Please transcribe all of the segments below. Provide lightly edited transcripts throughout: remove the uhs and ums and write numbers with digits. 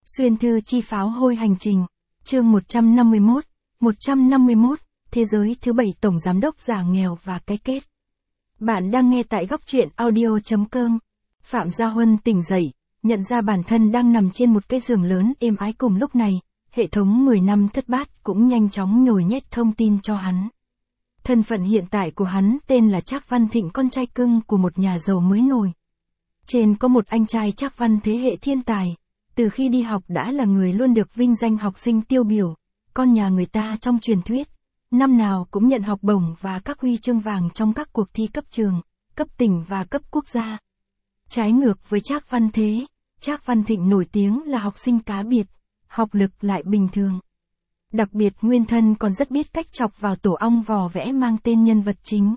Xuyên thư chi pháo hôi hành trình. Chương 151, Thế giới thứ 7 Tổng Giám đốc giả nghèo và cái kết. Bạn đang nghe tại góc truyện audio.com. Phạm Gia Huân tỉnh dậy, nhận ra bản thân đang nằm trên một cái giường lớn êm ái cùng lúc này. Hệ thống 10 năm thất bát cũng nhanh chóng nhồi nhét thông tin cho hắn. Thân phận hiện tại của hắn tên là Trác Văn Thịnh, con trai cưng của một nhà giàu mới nổi. Trên có một anh trai Trác Văn thế hệ thiên tài. Từ khi đi học đã là người luôn được vinh danh học sinh tiêu biểu, con nhà người ta trong truyền thuyết. Năm nào cũng nhận học bổng và các huy chương vàng trong các cuộc thi cấp trường, cấp tỉnh và cấp quốc gia. Trái ngược với Trác Văn thế, Trác Văn Thịnh nổi tiếng là học sinh cá biệt, học lực lại bình thường. Đặc biệt nguyên thân còn rất biết cách chọc vào tổ ong vò vẽ mang tên nhân vật chính.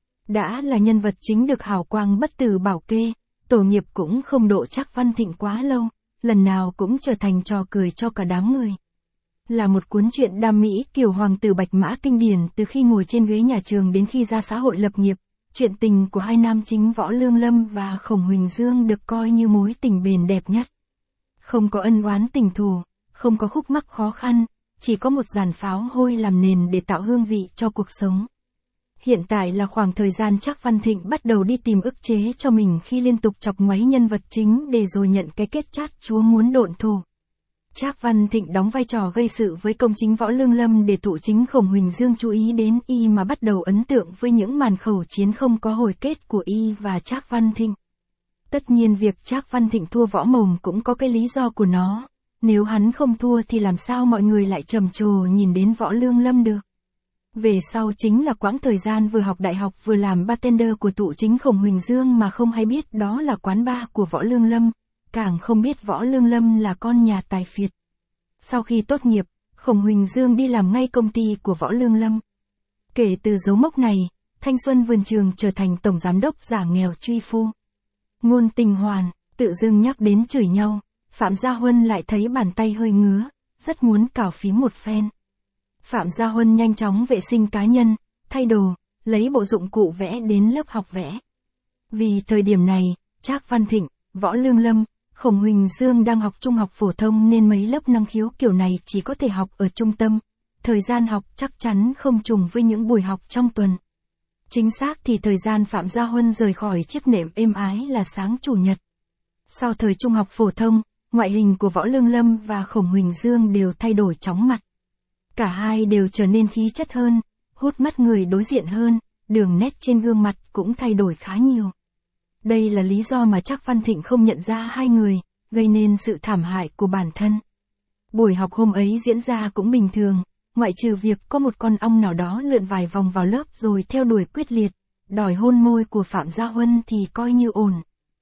Đã là nhân vật chính được hào quang bất tử bảo kê, tổ nghiệp cũng không độ Trác Văn Thịnh quá lâu, lần nào cũng trở thành trò cười cho cả đám người. Là một cuốn truyện đam mỹ kiểu hoàng tử bạch mã kinh điển từ khi ngồi trên ghế nhà trường đến khi ra xã hội lập nghiệp. Chuyện tình của hai nam chính Võ Lương Lâm và Khổng Huỳnh Dương được coi như mối tình bền đẹp nhất. Không có ân oán tình thù, không có khúc mắc khó khăn, chỉ có một dàn pháo hôi làm nền để tạo hương vị cho cuộc sống. Hiện tại là khoảng thời gian Trác Văn Thịnh bắt đầu đi tìm ức chế cho mình khi liên tục chọc ngoáy nhân vật chính để rồi nhận cái kết chát chúa muốn độn thổ. Trác Văn Thịnh đóng vai trò gây sự với công chính Võ Lương Lâm để thụ chính Khổng Huỳnh Dương chú ý đến y mà bắt đầu ấn tượng với những màn khẩu chiến không có hồi kết của y và Trác Văn Thịnh. Tất nhiên việc Trác Văn Thịnh thua Võ Mồm cũng có cái lý do của nó, nếu hắn không thua thì làm sao mọi người lại trầm trồ nhìn đến Võ Lương Lâm được. Về sau chính là quãng thời gian vừa học đại học vừa làm bartender của tụ chính Khổng Huỳnh Dương mà không hay biết đó là quán bar của Võ Lương Lâm, càng không biết Võ Lương Lâm là con nhà tài phiệt. Sau khi tốt nghiệp, Khổng Huỳnh Dương đi làm ngay công ty của Võ Lương Lâm. Kể từ dấu mốc này, thanh xuân vườn trường trở thành tổng giám đốc giả nghèo truy phu. Ngôn tình hoàn, tự dưng nhắc đến chửi nhau, Phạm Gia Huân lại thấy bàn tay hơi ngứa, rất muốn cào phím một phen. Phạm Gia Huân nhanh chóng vệ sinh cá nhân, thay đồ, lấy bộ dụng cụ vẽ đến lớp học vẽ. Vì thời điểm này, Trác Văn Thịnh, Võ Lương Lâm, Khổng Huỳnh Dương đang học trung học phổ thông nên mấy lớp năng khiếu kiểu này chỉ có thể học ở trung tâm. Thời gian học chắc chắn không trùng với những buổi học trong tuần. Chính xác thì thời gian Phạm Gia Huân rời khỏi chiếc nệm êm ái là sáng chủ nhật. Sau thời trung học phổ thông, ngoại hình của Võ Lương Lâm và Khổng Huỳnh Dương đều thay đổi chóng mặt. Cả hai đều trở nên khí chất hơn, hút mắt người đối diện hơn, đường nét trên gương mặt cũng thay đổi khá nhiều. Đây là lý do mà Trác Văn Thịnh không nhận ra hai người, gây nên sự thảm hại của bản thân. Buổi học hôm ấy diễn ra cũng bình thường, ngoại trừ việc có một con ong nào đó lượn vài vòng vào lớp rồi theo đuổi quyết liệt, đòi hôn môi của Phạm Gia Huân thì coi như ổn.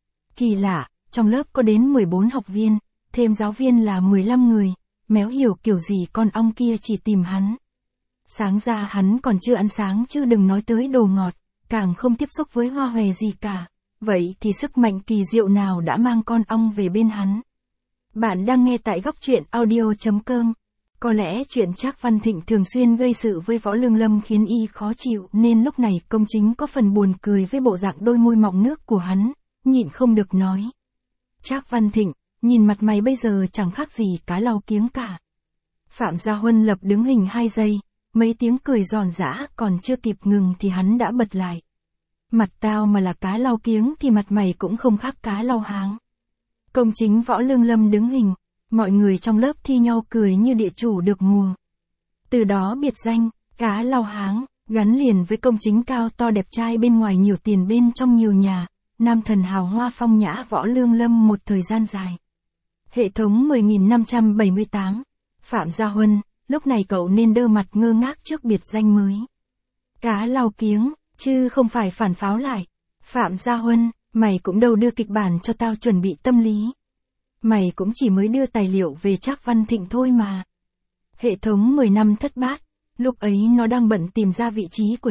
Kỳ lạ, trong lớp có đến 14 học viên, thêm giáo viên là 15 người, méo hiểu kiểu gì con ong kia chỉ tìm hắn. Sáng ra hắn còn chưa ăn sáng chứ đừng nói tới đồ ngọt, càng không tiếp xúc với hoa hòe gì cả. Vậy thì sức mạnh kỳ diệu nào đã mang con ong về bên hắn? Bạn đang nghe tại góc truyện audio.com. Có lẽ chuyện Trác Văn Thịnh thường xuyên gây sự với Võ Lương Lâm khiến y khó chịu nên lúc này công chính có phần buồn cười với bộ dạng đôi môi mọng nước của hắn, nhịn không được nói. Trác Văn Thịnh, nhìn mặt mày bây giờ chẳng khác gì cá lau kiếng cả. Phạm Gia Huân lập đứng hình 2 giây, mấy tiếng cười giòn giã còn chưa kịp ngừng thì hắn đã bật lại. Mặt tao mà là cá lau kiếng thì mặt mày cũng không khác cá lau háng. Công chính Võ Lương Lâm đứng hình, mọi người trong lớp thi nhau cười như địa chủ được mùa. Từ đó biệt danh, cá lau háng, gắn liền với công chính cao to đẹp trai bên ngoài nhiều tiền bên trong nhiều nhà, nam thần hào hoa phong nhã Võ Lương Lâm một thời gian dài. Hệ thống 10.578, Phạm Gia Huân, lúc này cậu nên đơ mặt ngơ ngác trước biệt danh mới. Cá lau kiếng, chứ không phải phản pháo lại. Phạm Gia Huân, mày cũng đâu đưa kịch bản cho tao chuẩn bị tâm lý. Mày cũng chỉ mới đưa tài liệu về Trác Văn Thịnh thôi mà. Hệ thống 10 năm thất bát, lúc ấy nó đang bận tìm ra vị trí của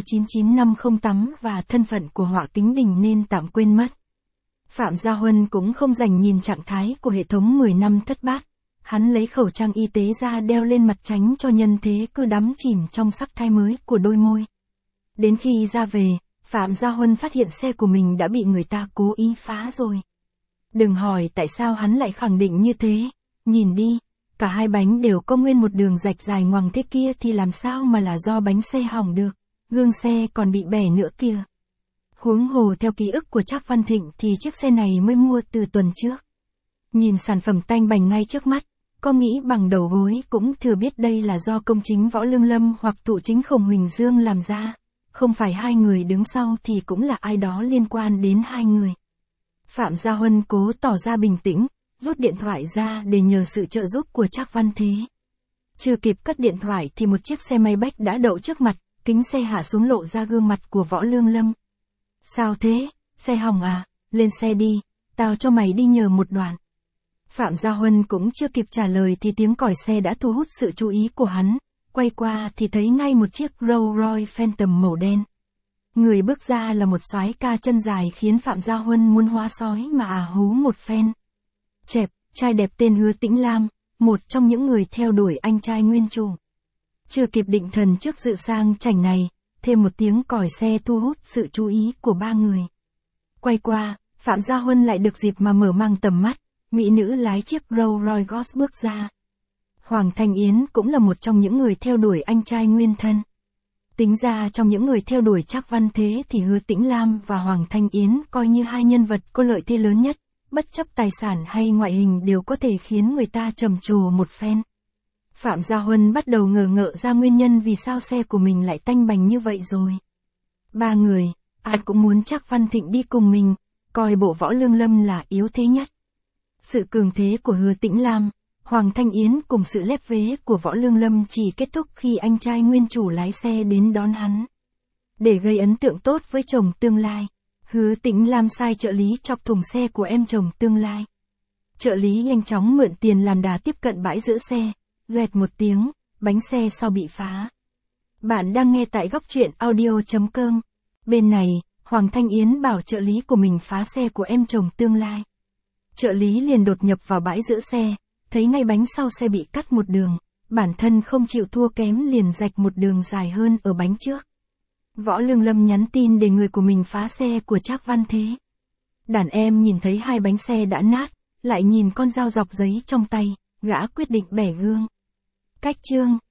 99508 và thân phận của Họa Kính Đình nên tạm quên mất. Phạm Gia Huân cũng không dành nhìn trạng thái của hệ thống 10 năm thất bát. Hắn lấy khẩu trang y tế ra đeo lên mặt tránh cho nhân thế cứ đắm chìm trong sắc thái mới của đôi môi. Đến khi ra về, Phạm Gia Huân phát hiện xe của mình đã bị người ta cố ý phá rồi. Đừng hỏi tại sao hắn lại khẳng định như thế, Nhìn đi, cả hai bánh đều có nguyên một đường rạch dài ngoằng thế kia thì làm sao mà là do bánh xe hỏng được, gương xe còn bị bẻ nữa kìa. Huống hồ theo ký ức của Trác Văn Thịnh thì chiếc xe này mới mua từ tuần trước. Nhìn sản phẩm tanh bành ngay trước mắt, có nghĩ bằng đầu gối cũng thừa biết đây là do công chính Võ Lương Lâm hoặc tụ chính Khổng Huỳnh Dương làm ra. Không phải hai người đứng sau thì cũng là ai đó liên quan đến hai người. Phạm Gia Huân cố tỏ ra bình tĩnh, rút điện thoại ra để nhờ sự trợ giúp của Trác Văn Thế. Chưa kịp cất điện thoại thì một chiếc xe Maybach đã đậu trước mặt, kính xe hạ xuống lộ ra gương mặt của Võ Lương Lâm. Sao thế, xe hỏng à, lên xe đi, tao cho mày đi nhờ một đoạn. Phạm Gia Huân cũng chưa kịp trả lời thì tiếng còi xe đã thu hút sự chú ý của hắn, quay qua thì thấy ngay một chiếc Rolls Royce Phantom màu đen. Người bước ra là một soái ca chân dài khiến Phạm Gia Huân muốn hóa sói mà hú một phen. Chẹp, trai đẹp tên Hứa Tĩnh Lam, một trong những người theo đuổi anh trai nguyên chủ. Chưa kịp định thần trước dự sang chảnh này, thêm một tiếng còi xe thu hút sự chú ý của ba người. Quay qua, Phạm Gia Huân lại được dịp mà mở mang tầm mắt, mỹ nữ lái chiếc Rolls Royce Ghost bước ra. Hoàng Thanh Yến cũng là một trong những người theo đuổi anh trai nguyên thân. Tính ra trong những người theo đuổi Trác Văn Thế thì Hứa Tĩnh Lam và Hoàng Thanh Yến coi như hai nhân vật có lợi thế lớn nhất, bất chấp tài sản hay ngoại hình đều có thể khiến người ta trầm trồ một phen. Phạm Gia Huân bắt đầu ngờ ngợ ra nguyên nhân vì sao xe của mình lại tanh bành như vậy rồi. Ba người, ai cũng muốn Trác Văn Thịnh đi cùng mình, coi bộ Võ Lương Lâm là yếu thế nhất. Sự cường thế của Hứa Tĩnh Lam, Hoàng Thanh Yến cùng sự lép vế của Võ Lương Lâm chỉ kết thúc khi anh trai nguyên chủ lái xe đến đón hắn. Để gây ấn tượng tốt với chồng tương lai, Hứa Tĩnh Lam sai trợ lý chọc thùng xe của em chồng tương lai. Trợ lý nhanh chóng mượn tiền làm đà tiếp cận bãi giữ xe, doẹt một tiếng, bánh xe sau bị phá. Bạn đang nghe tại góc truyện audio.com. Bên này, Hoàng Thanh Yến bảo trợ lý của mình phá xe của em chồng tương lai. Trợ lý liền đột nhập vào bãi giữ xe, thấy ngay bánh sau xe bị cắt một đường, bản thân không chịu thua kém liền rạch một đường dài hơn ở bánh trước. Võ Lương Lâm nhắn tin để người của mình phá xe của Trác Văn Thế. Đàn em nhìn thấy hai bánh xe đã nát, lại nhìn con dao dọc giấy trong tay, gã quyết định bẻ gương. Cách chương